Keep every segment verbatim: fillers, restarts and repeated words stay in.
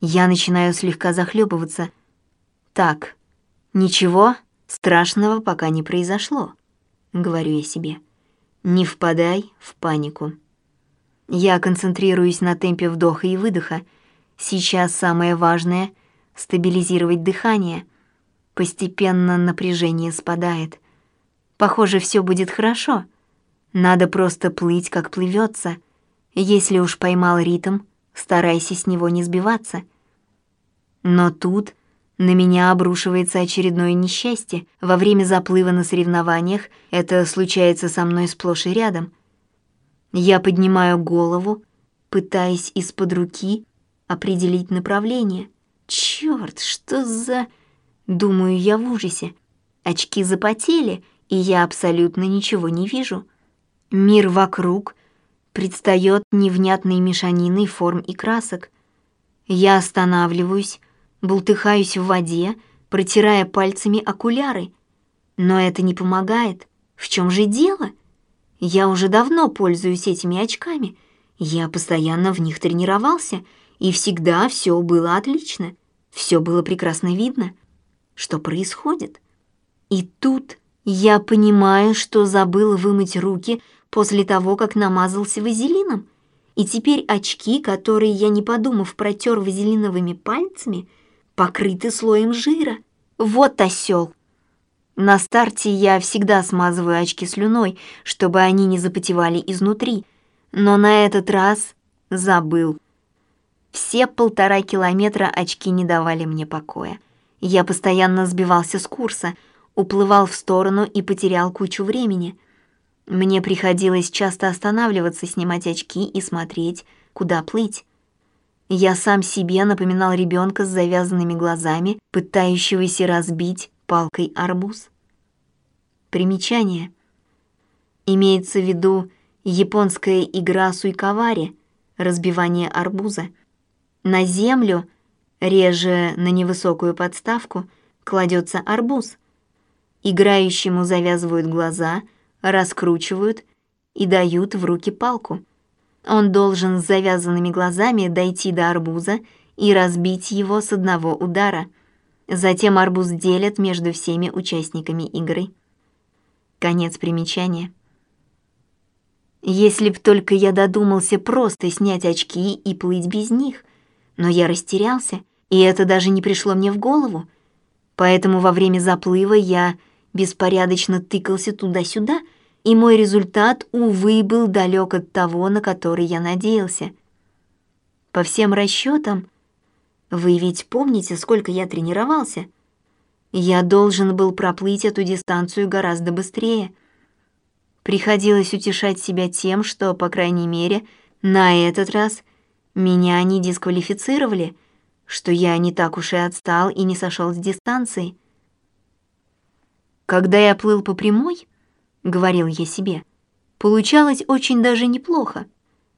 Я начинаю слегка захлебываться. Так, ничего страшного пока не произошло, говорю я себе. Не впадай в панику. Я концентрируюсь на темпе вдоха и выдоха. Сейчас самое важное — стабилизировать дыхание. Постепенно напряжение спадает. Похоже, все будет хорошо. Надо просто плыть, как плывется. Если уж поймал ритм, старайся с него не сбиваться. Но тут на меня обрушивается очередное несчастье. Во время заплыва на соревнованиях это случается со мной сплошь и рядом. Я поднимаю голову, пытаясь из-под руки определить направление. Чёрт, что за... Думаю я в ужасе. Очки запотели, и я абсолютно ничего не вижу. Мир вокруг предстаёт невнятной мешаниной форм и красок. Я останавливаюсь, бултыхаюсь в воде, протирая пальцами окуляры. Но это не помогает. В чем же дело? Я уже давно пользуюсь этими очками. Я постоянно в них тренировался, и всегда все было отлично. Все было прекрасно видно. Что происходит? И тут я понимаю, что забыл вымыть руки после того, как намазался вазелином. И теперь очки, которые я, не подумав, протер вазелиновыми пальцами, покрыты слоем жира. Вот осёл! На старте я всегда смазываю очки слюной, чтобы они не запотевали изнутри, но на этот раз забыл. Все полтора километра очки не давали мне покоя. Я постоянно сбивался с курса, уплывал в сторону и потерял кучу времени. Мне приходилось часто останавливаться, снимать очки и смотреть, куда плыть. Я сам себе напоминал ребенка с завязанными глазами, пытающегося разбить палкой арбуз. Примечание. Имеется в виду японская игра суйкавари, разбивание арбуза. На землю, реже на невысокую подставку, кладется арбуз. Играющему завязывают глаза, раскручивают и дают в руки палку. Он должен с завязанными глазами дойти до арбуза и разбить его с одного удара. Затем арбуз делят между всеми участниками игры. Конец примечания. Если б только я додумался просто снять очки и плыть без них, но я растерялся, и это даже не пришло мне в голову. Поэтому во время заплыва я беспорядочно тыкался туда-сюда, и мой результат, увы, был далек от того, на который я надеялся. По всем расчетам, вы ведь помните, сколько я тренировался? Я должен был проплыть эту дистанцию гораздо быстрее. Приходилось утешать себя тем, что, по крайней мере, на этот раз меня не дисквалифицировали, что я не так уж и отстал и не сошел с дистанции. Когда я плыл по прямой, говорил я себе, получалось очень даже неплохо.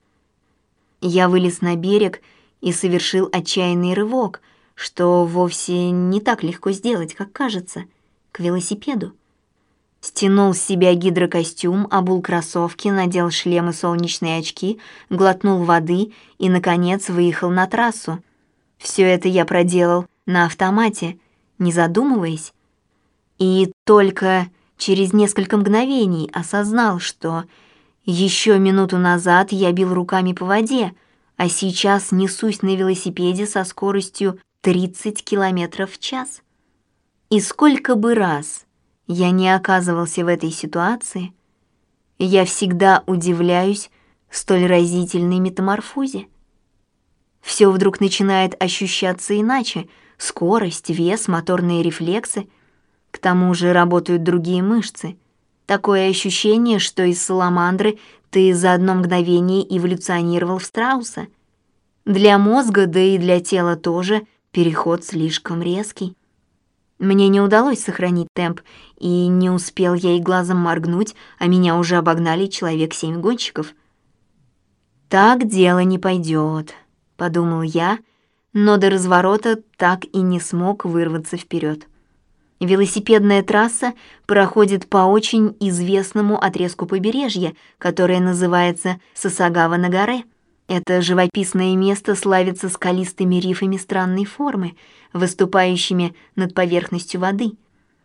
Я вылез на берег и совершил отчаянный рывок, что вовсе не так легко сделать, как кажется, к велосипеду. Стянул с себя гидрокостюм, обул кроссовки, надел шлем и солнечные очки, глотнул воды и, наконец, выехал на трассу. Все это я проделал на автомате, не задумываясь. И только через несколько мгновений осознал, что еще минуту назад я бил руками по воде, а сейчас несусь на велосипеде со скоростью тридцать километров в час. И сколько бы раз я не оказывался в этой ситуации, я всегда удивляюсь столь разительной метаморфозе. Все вдруг начинает ощущаться иначе: скорость, вес, моторные рефлексы. К тому же работают другие мышцы. Такое ощущение, что из саламандры ты за одно мгновение эволюционировал в страуса. Для мозга, да и для тела тоже, переход слишком резкий. Мне не удалось сохранить темп, и не успел я и глазом моргнуть, а меня уже обогнали человек семь гонщиков. «Так дело не пойдет», — подумал я, но до разворота так и не смог вырваться вперед. Велосипедная трасса проходит по очень известному отрезку побережья, которое называется Сасагава-Нагаре. Это живописное место славится скалистыми рифами странной формы, выступающими над поверхностью воды —